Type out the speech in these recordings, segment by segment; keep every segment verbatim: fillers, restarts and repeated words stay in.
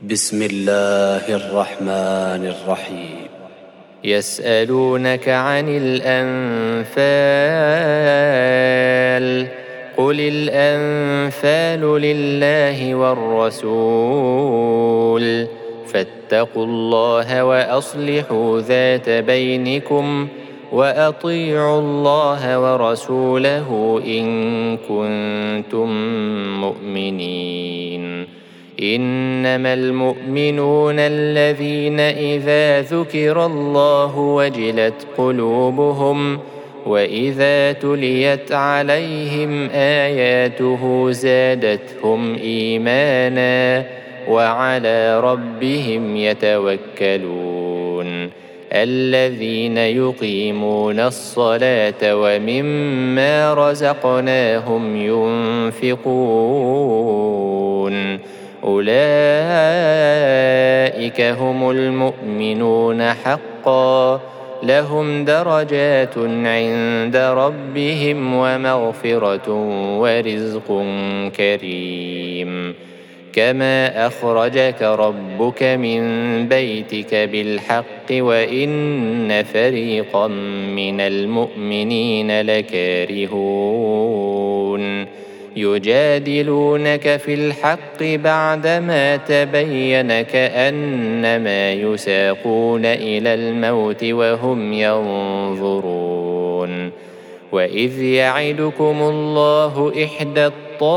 بسم الله الرحمن الرحيم. يسألونك عن الأنفال قل الأنفال لله والرسول فاتقوا الله وأصلحوا ذات بينكم وأطيعوا الله ورسوله إن كنتم مؤمنين. إنما المؤمنون الذين إذا ذكر الله وجلت قلوبهم وإذا تليت عليهم آياته زادتهم إيمانا وعلى ربهم يتوكلون. الذين يقيمون الصلاة ومما رزقناهم ينفقون أولئك هم المؤمنون حقا لهم درجات عند ربهم ومغفرة ورزق كريم. كما أخرجك ربك من بيتك بالحق وإن فريقا من المؤمنين لكارهون يجادلونك في الحق بعدما تبين كأنما يساقون إلى الموت وهم ينظرون. وإذ يعدكم الله إحدى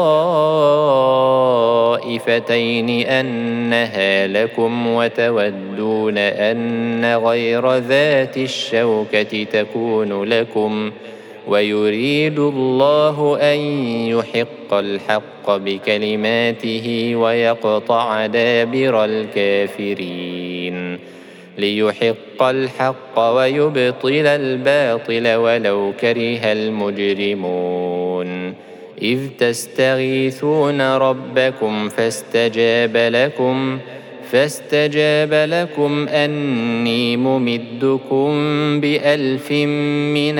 الطائفتين أنها لكم وتودون أن غير ذات الشوكة تكون لكم ويريد الله أن يحق الحق بكلماته ويقطع دابر الكافرين ليحق الحق ويبطل الباطل ولو كره المجرمون. إذ تستغيثون ربكم فاستجاب لكم فاستجاب لكم أني ممدكم بألف من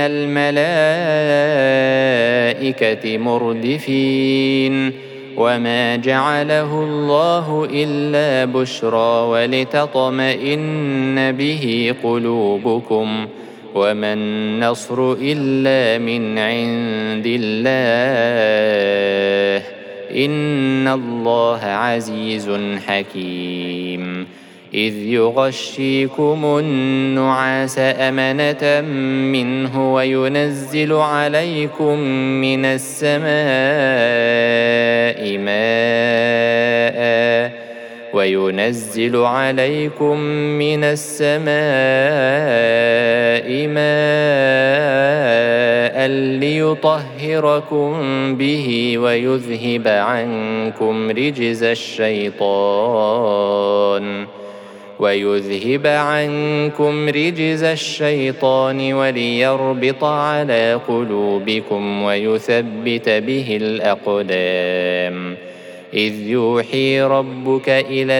الملائكة مردفين. وما جعله الله إلا بشرى ولتطمئن به قلوبكم وما النصر إلا من عند الله إن الله عزيز حكيم. إذ يغشيكم النعاس أمنة منه وينزل عليكم من السماء ماء وينزل عليكم من السماء ماء ليطهركم به ويذهب عنكم رجز الشيطان ويذهب عنكم رجز الشيطان وليربط على قلوبكم ويثبت به الأقدام. إذ يوحي ربك إلى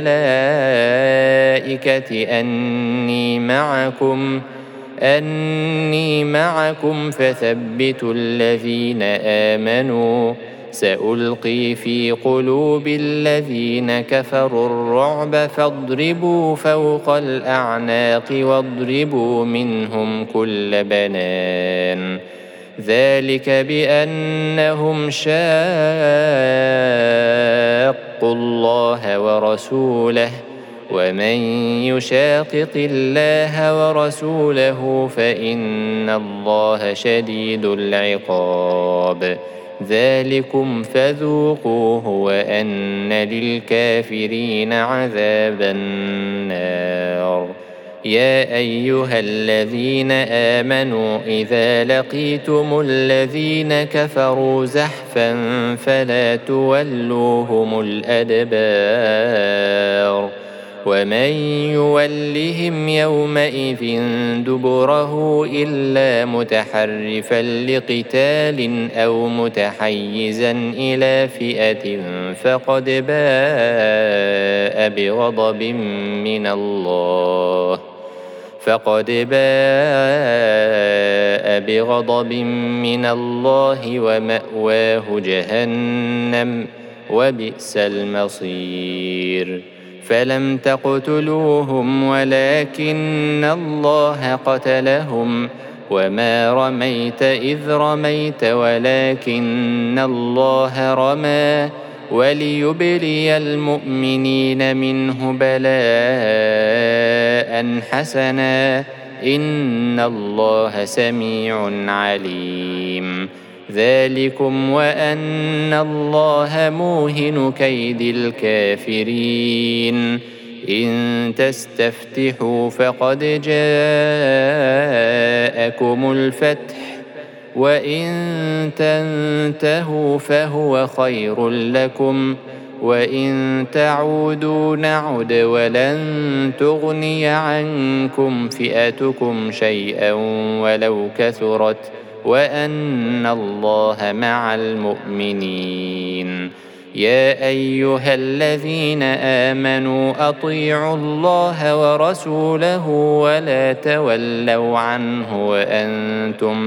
الملائكة أني معكم أني معكم فثبتوا الذين آمنوا سألقي في قلوب الذين كفروا الرعب فاضربوا فوق الأعناق واضربوا منهم كل بنان. ذلك بأنهم شاقوا الله ورسوله ومن يشاقق الله ورسوله فإن الله شديد العقاب. ذلكم فذوقوه وأن للكافرين عذاب النار. يا أيها الذين آمنوا إذا لقيتم الذين كفروا زحفا فلا تولوهم الأدبار ومن يولهم يومئذ دبره إلا متحرفا لقتال أو متحيزا إلى فئة فقد باء بغضب من الله فقد باء بغضب من الله ومأواه جهنم وبئس المصير. فلم تقتلوهم ولكن الله قتلهم وما رميت إذ رميت ولكن الله رمى وليبلي المؤمنين منه بلاء حسنا إن الله سميع عليم. ذلكم وأن الله موهن كيد الكافرين. إن تستفتحوا فقد جاءكم الفتح وإن تنتهوا فهو خير لكم وإن تعودوا نعد ولن تغني عنكم فئتكم شيئا ولو كثرت وأن الله مع المؤمنين. يا أيها الذين آمنوا أطيعوا الله ورسوله ولا تولوا عنه وأنتم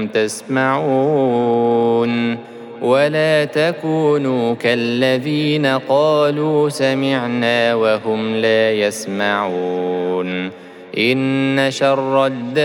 تسمعون ولا تكونوا كالذين قالوا سمعنا وهم لا يسمعون. إن شر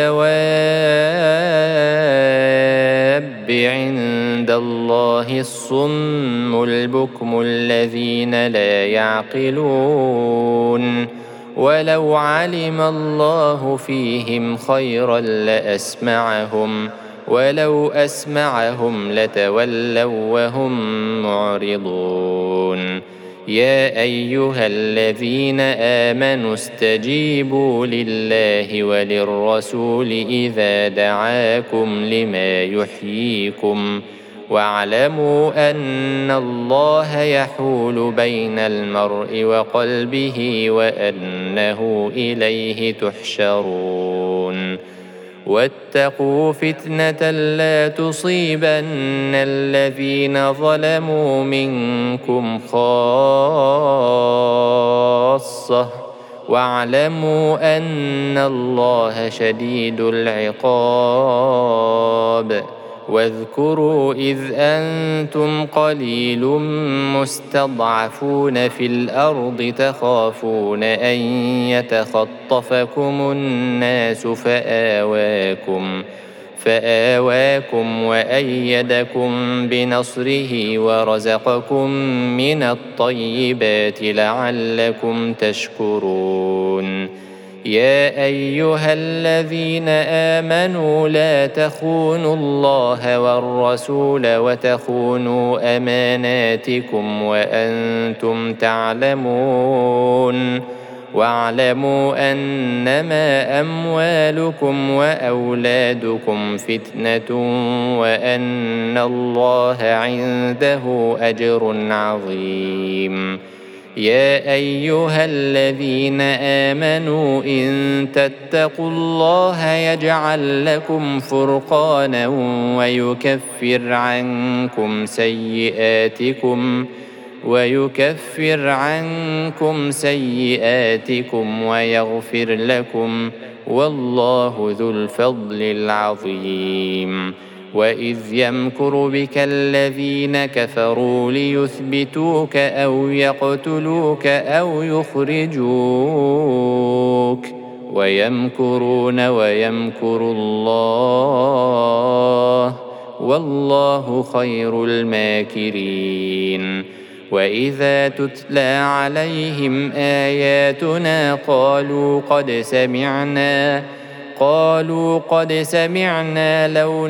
الدواب عند الله الصم البكم الذين لا يعقلون. ولو علم الله فيهم خيرا لأسمعهم ولو أسمعهم لتولوا وهم معرضون. يا أيها الذين آمنوا استجيبوا لله وللرسول إذا دعاكم لما يحييكم واعلموا أن الله يحول بين المرء وقلبه وأنه إليه تحشرون. واتقوا فتنة لا تصيبن الذين ظلموا منكم خاصة واعلموا أن الله شديد العقاب. واذكروا إذ أنتم قليل مستضعفون في الأرض تخافون أن يتخطفكم الناس فآواكم فآواكم وأيدكم بنصره ورزقكم من الطيبات لعلكم تشكرون. يا أيها الذين آمنوا لا تخونوا الله والرسول وتخونوا أماناتكم وأنتم تعلمون. واعلموا أنما أموالكم وأولادكم فتنة وأن الله عنده أجر عظيم. يا أيها الذين آمنوا إن تتقوا الله يجعل لكم فرقانا ويكفر عنكم سيئاتكم ويكفر عنكم سيئاتكم ويغفر لكم والله ذو الفضل العظيم. وإذ يمكر بك الذين كفروا ليثبتوك أو يقتلوك أو يخرجوك ويمكرون ويمكر الله والله خير الماكرين. وإذا تتلى عليهم آياتنا قالوا قد سمعنا قالوا قد سمعنا لو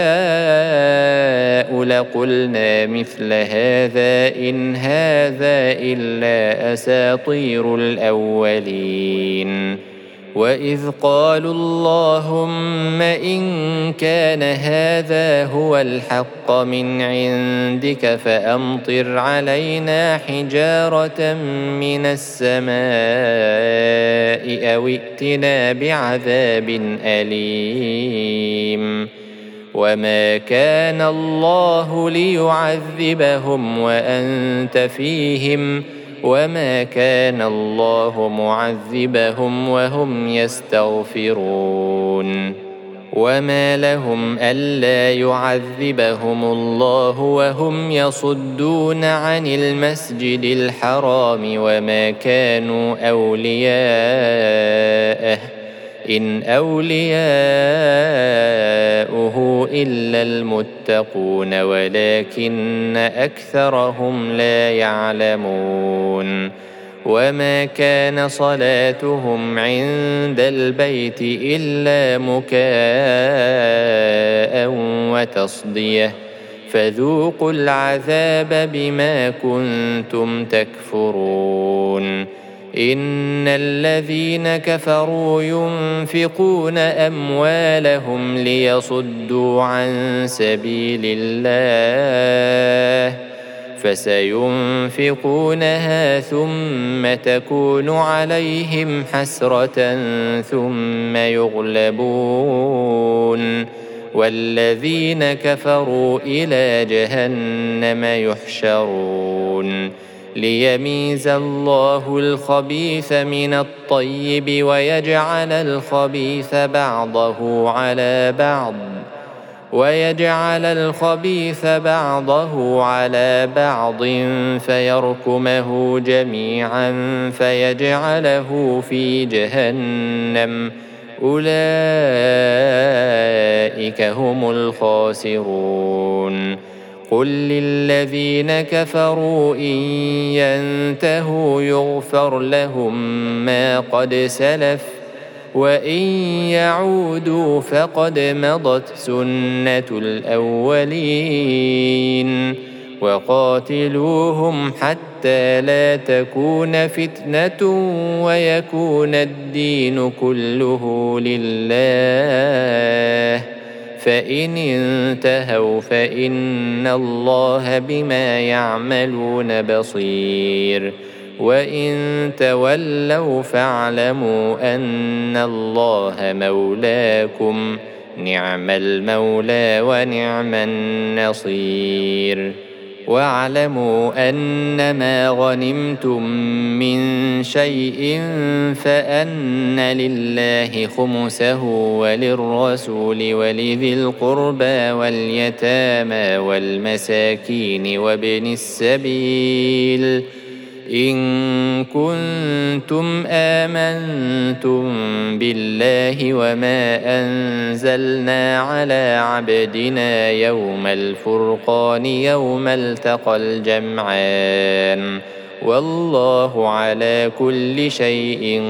نشاء لقلنا مثل هذا إن هذا إلا أساطير الأولين. وإذ قالوا اللهم إن كان هذا هو الحق من عندك فأمطر علينا حجارة من السماء أو ائتنا بعذاب أليم. وما كان الله ليعذبهم وأنت فيهم وما كان الله معذبهم وهم يستغفرون. وما لهم ألا يعذبهم الله وهم يصدون عن المسجد الحرام وما كانوا أولياءه إن أولياؤه إلا المتقون ولكن أكثرهم لا يعلمون وما كان صلاتهم عند البيت إلا مكاء وتصدية فذوقوا العذاب بما كنتم تكفرون إن الذين كفروا ينفقون أموالهم ليصدوا عن سبيل الله فسينفقونها ثم تكون عليهم حسرة ثم يغلبون والذين كفروا إلى جهنم يحشرون ليميز الله الخبيث من الطيب ويجعل الخبيث بعضه على بعض ويجعل الخبيث بعضه على بعض فيركمه جميعا فيجعله في جهنم أولئك هم الخاسرون قل للذين كفروا إن ينتهوا يغفر لهم ما قد سلف وإن يعودوا فقد مضت سنة الأولين وقاتلوهم حتى لا تكون فتنة ويكون الدين كله لله فإن انتهوا فإن الله بما يعملون بصير وإن تولوا فاعلموا أن الله مولاكم نعم المولى ونعم النصير واعلموا أنما غنمتم من شيء فأن لله خمسه وللرسول ولذي القربى واليتامى والمساكين وابن السبيل إن كنتم آمنتم بالله وما أنزلنا على عبدنا يوم الفرقان يوم التقى الجمعان والله على كل شيء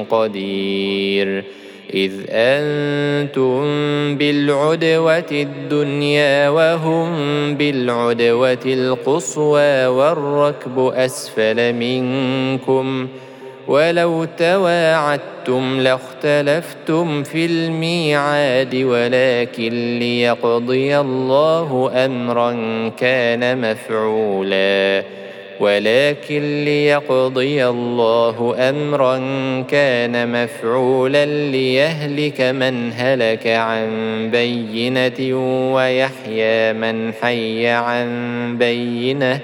قدير إذ أنتم بالعدوة الدنيا وهم بالعدوة القصوى والركب أسفل منكم ولو تواعدتم لاختلفتم في الميعاد ولكن ليقضي الله أمرا كان مفعولا ولكن ليقضي الله أمرا كان مفعولا ليهلك من هلك عن بينة ويحيى من حي عن بينة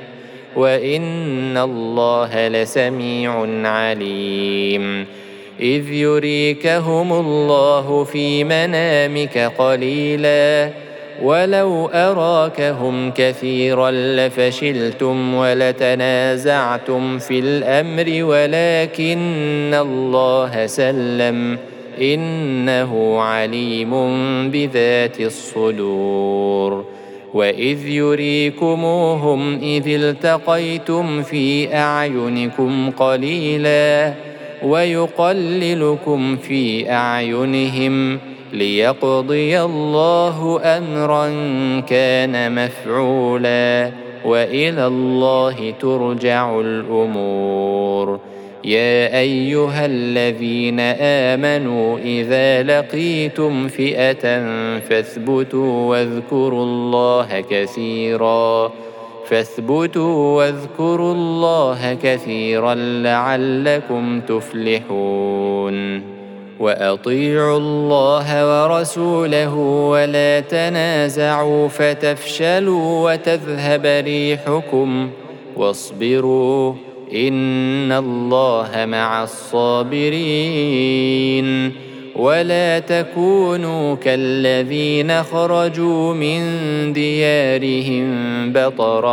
وإن الله لسميع عليم إذ يريكهم الله في منامك قليلا ولو أراكهم كثيرا لفشلتم ولتنازعتم في الأمر ولكن الله سلم إنه عليم بذات الصدور وإذ يريكموهم إذ التقيتم في أعينكم قليلا ويقللكم في أعينهم ليقضي الله أمرا كان مفعولا وإلى الله ترجع الأمور يا أيها الذين آمنوا إذا لقيتم فئة فاثبتوا واذكروا الله كثيرا فاثبتوا واذكروا الله كثيرا لعلكم تفلحون وأطيعوا الله ورسوله ولا تنازعوا فتفشلوا وتذهب ريحكم واصبروا إن الله مع الصابرين ولا تكونوا كالذين خرجوا من ديارهم بطرا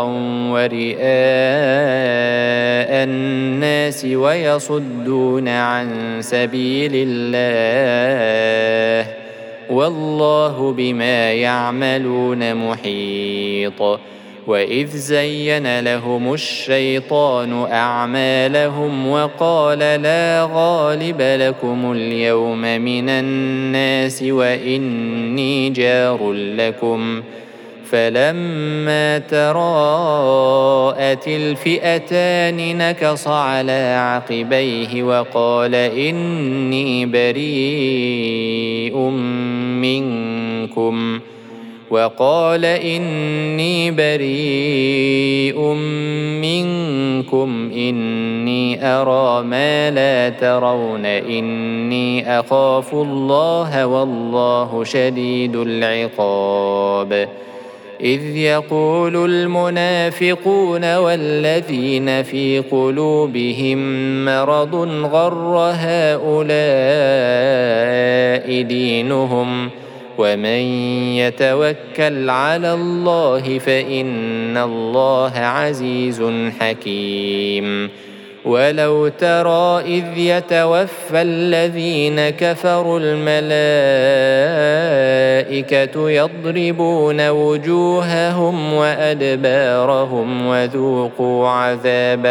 ورئاء الناس ويصدون عن سبيل الله والله بما يعملون محيط. وإذ زين لهم الشيطان أعمالهم وقال لا غالب لكم اليوم من الناس وإني جار لكم فلما تراءت الفئتان نكص على عقبيه وقال إني بريء منكم وقال إني بريء منكم إني أرى ما لا ترون إني أخاف الله والله شديد العقاب. إذ يقول المنافقون والذين في قلوبهم مرض غر هؤلاء دينهم ومن يتوكل على الله فإن الله عزيز حكيم. ولو ترى إذ يتوفى الذين كفروا الملائكة يضربون وجوههم وأدبارهم وذوقوا عذاب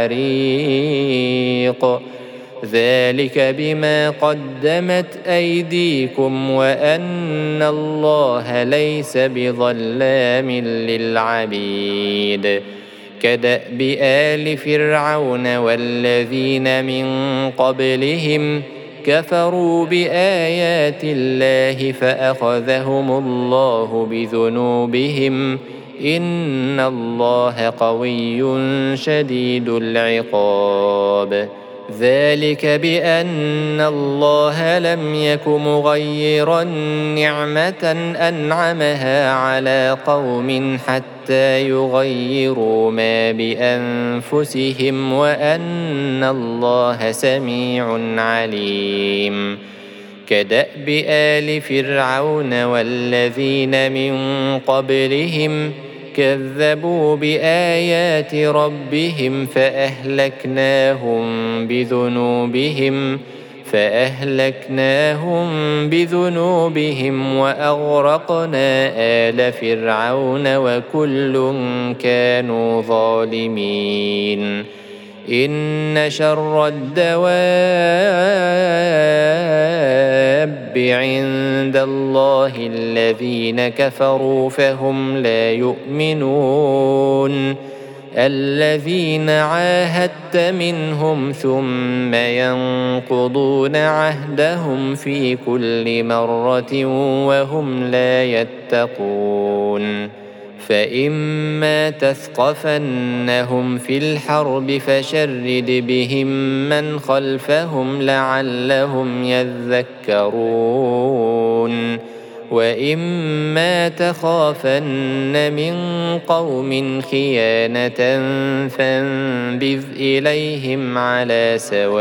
الحريق ذلك بما قدمت أيديكم وأن الله ليس بظلام للعبيد. كدأب آل فرعون والذين من قبلهم كفروا بآيات الله فأخذهم الله بذنوبهم إن الله قوي شديد العقاب. ذلك بأن الله لم يك مغيرا نعمة أنعمها على قوم حتى يغيروا ما بأنفسهم وأن الله سميع عليم. كدأب آل فرعون والذين من قبلهم كذبوا بآيات ربهم فأهلكناهم بذنوبهم فأهلكناهم بذنوبهم وأغرقنا آل فرعون وكل كانوا ظالمين. إن شر الدواب عند الله الذين كفروا فهم لا يؤمنون الذين عاهدت منهم ثم ينقضون عهدهم في كل مرة وهم لا يتقون. فإما تثقفنهم في الحرب فشرد بهم من خلفهم لعلهم يذكرون. وإما تخافن من قوم خيانة فانبذ إليهم على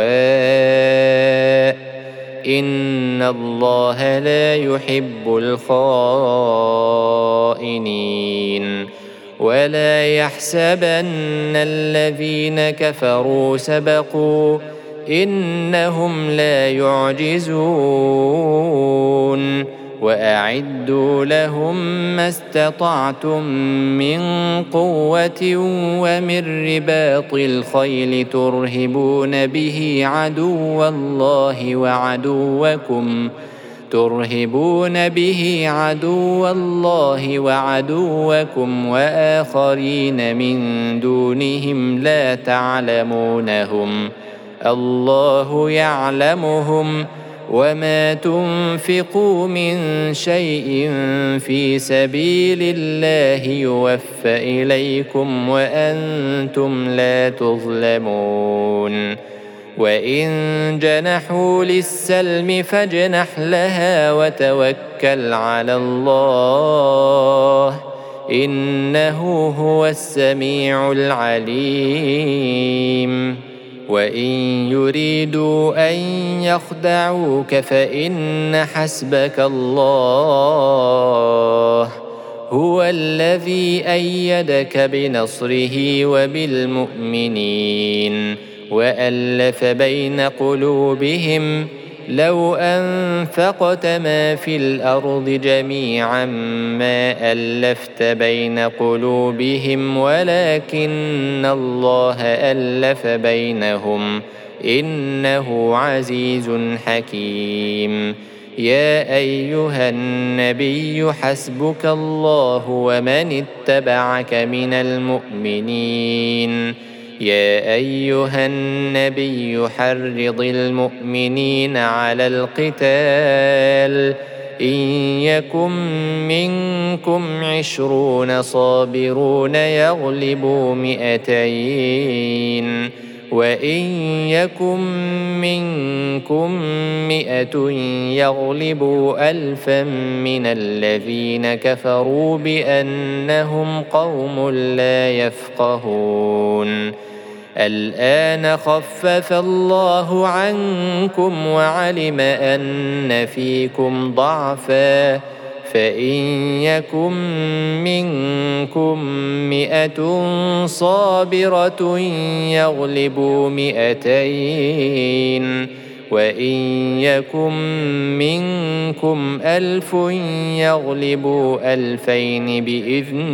سواء إن الله لا يحب الخائنين. ولا يحسبن الذين كفروا سبقوا إنهم لا يعجزون. وأعدوا لهم ما استطعتم من قوة ومن رباط الخيل ترهبون به عدو الله وعدوكم ترهبون به عدو الله وعدوكم وآخرين من دونهم لا تعلمونهم الله يعلمهم وما تنفقوا من شيء في سبيل الله يوفى إليكم وأنتم لا تظلمون. وإن جنحوا للسلم فاجنح لها وتوكل على الله إنه هو السميع العليم. وإن يريدوا أن يخدعوك فإن حسبك الله هو الذي أيدك بنصره وبالمؤمنين وألف بين قلوبهم لو أنفقت ما في الأرض جميعا ما ألفت بين قلوبهم ولكن الله ألف بينهم إنه عزيز حكيم. يا أيها النبي حسبك الله ومن اتبعك من المؤمنين. يا أيها النبي حرض المؤمنين على القتال إن يكن منكم عشرون صابرون يغلبوا مئتين وإن يكن منكم مئة يغلبوا ألفا من الذين كفروا بأنهم قوم لا يفقهون. الآن خفف الله عنكم وعلم أن فيكم ضعفا فإن يكن منكم مئة صابرة يغلبوا مئتين وإن يكن منكم ألف يغلبوا ألفين بإذن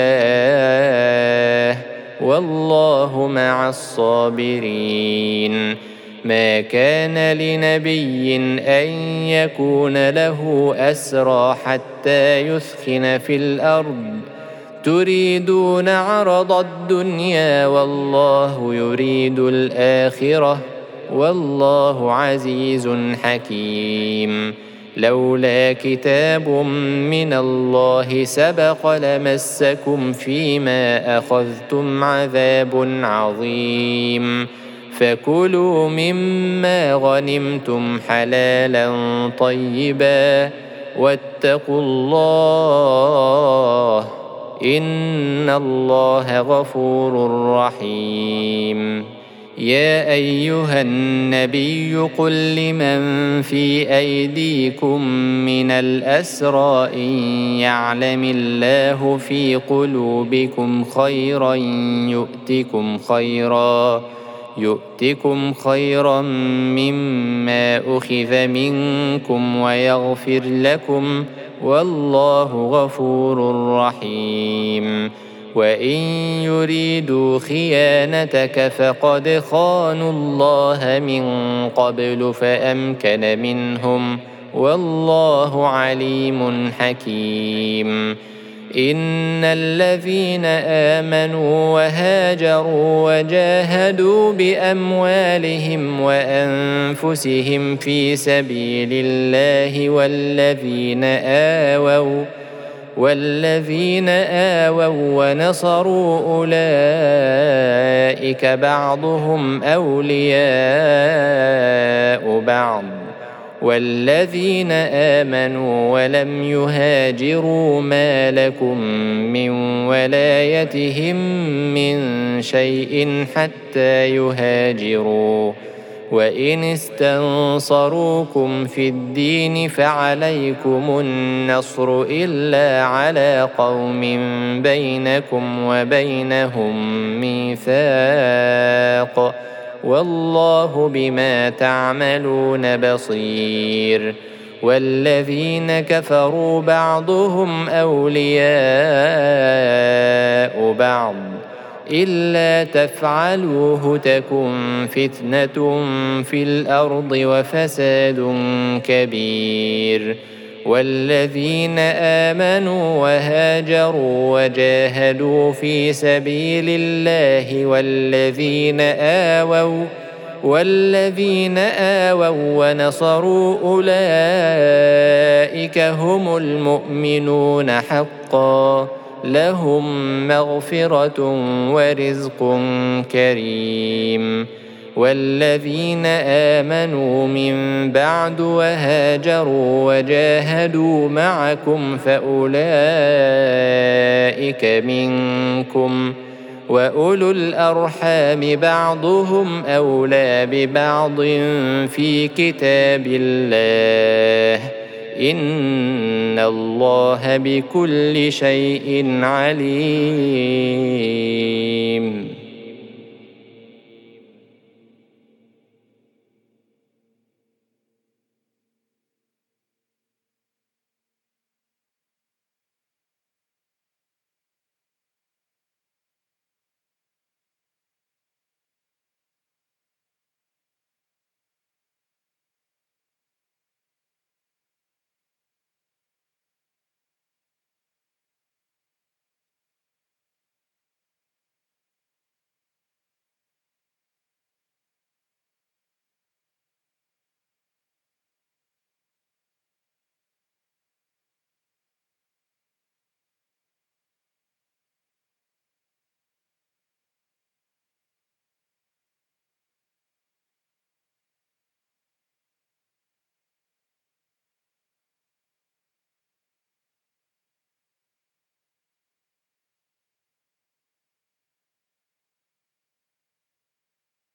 الله والله مع الصابرين. ما كان لنبي أن يكون له أسرى حتى يثخن في الأرض تريدون عرض الدنيا والله يريد الآخرة والله عزيز حكيم. لولا كتاب من الله سبق لمسكم فيما أخذتم عذاب عظيم فكلوا مما غنمتم حلالا طيبا واتقوا الله إن الله غفور رحيم. يا أيها النبي قل لمن في أيديكم من الأسرى إن يعلم الله في قلوبكم خيرا يؤتكم خيرا يؤتكم خيرا مما أخذ منكم ويغفر لكم والله غفور رحيم. وإن يريدوا خيانتك فقد خانوا الله من قبل فأمكن منهم والله عليم حكيم. إن الذين آمنوا وهاجروا وجاهدوا بأموالهم وأنفسهم في سبيل الله والذين آووا والذين آووا ونصروا أولئك بعضهم أولياء بعض والذين آمنوا ولم يهاجروا ما لكم من ولايتهم من شيء حتى يهاجروا وإن استنصروكم في الدين فعليكم النصر إلا على قوم بينكم وبينهم ميثاق والله بما تعملون بصير. والذين كفروا بعضهم أولياء بعض إلا تفعلوه تكن فتنة في الأرض وفساد كبير. والذين آمنوا وهاجروا وجاهدوا في سبيل الله والذين آووا والذين آووا ونصروا أولئك هم المؤمنون حقا لهم مغفرة ورزق كريم. والذين آمنوا من بعد وهاجروا وجاهدوا معكم فأولئك منكم وأولو الأرحام بعضهم أولى ببعض في كتاب الله إن الله بكل شيء عليم.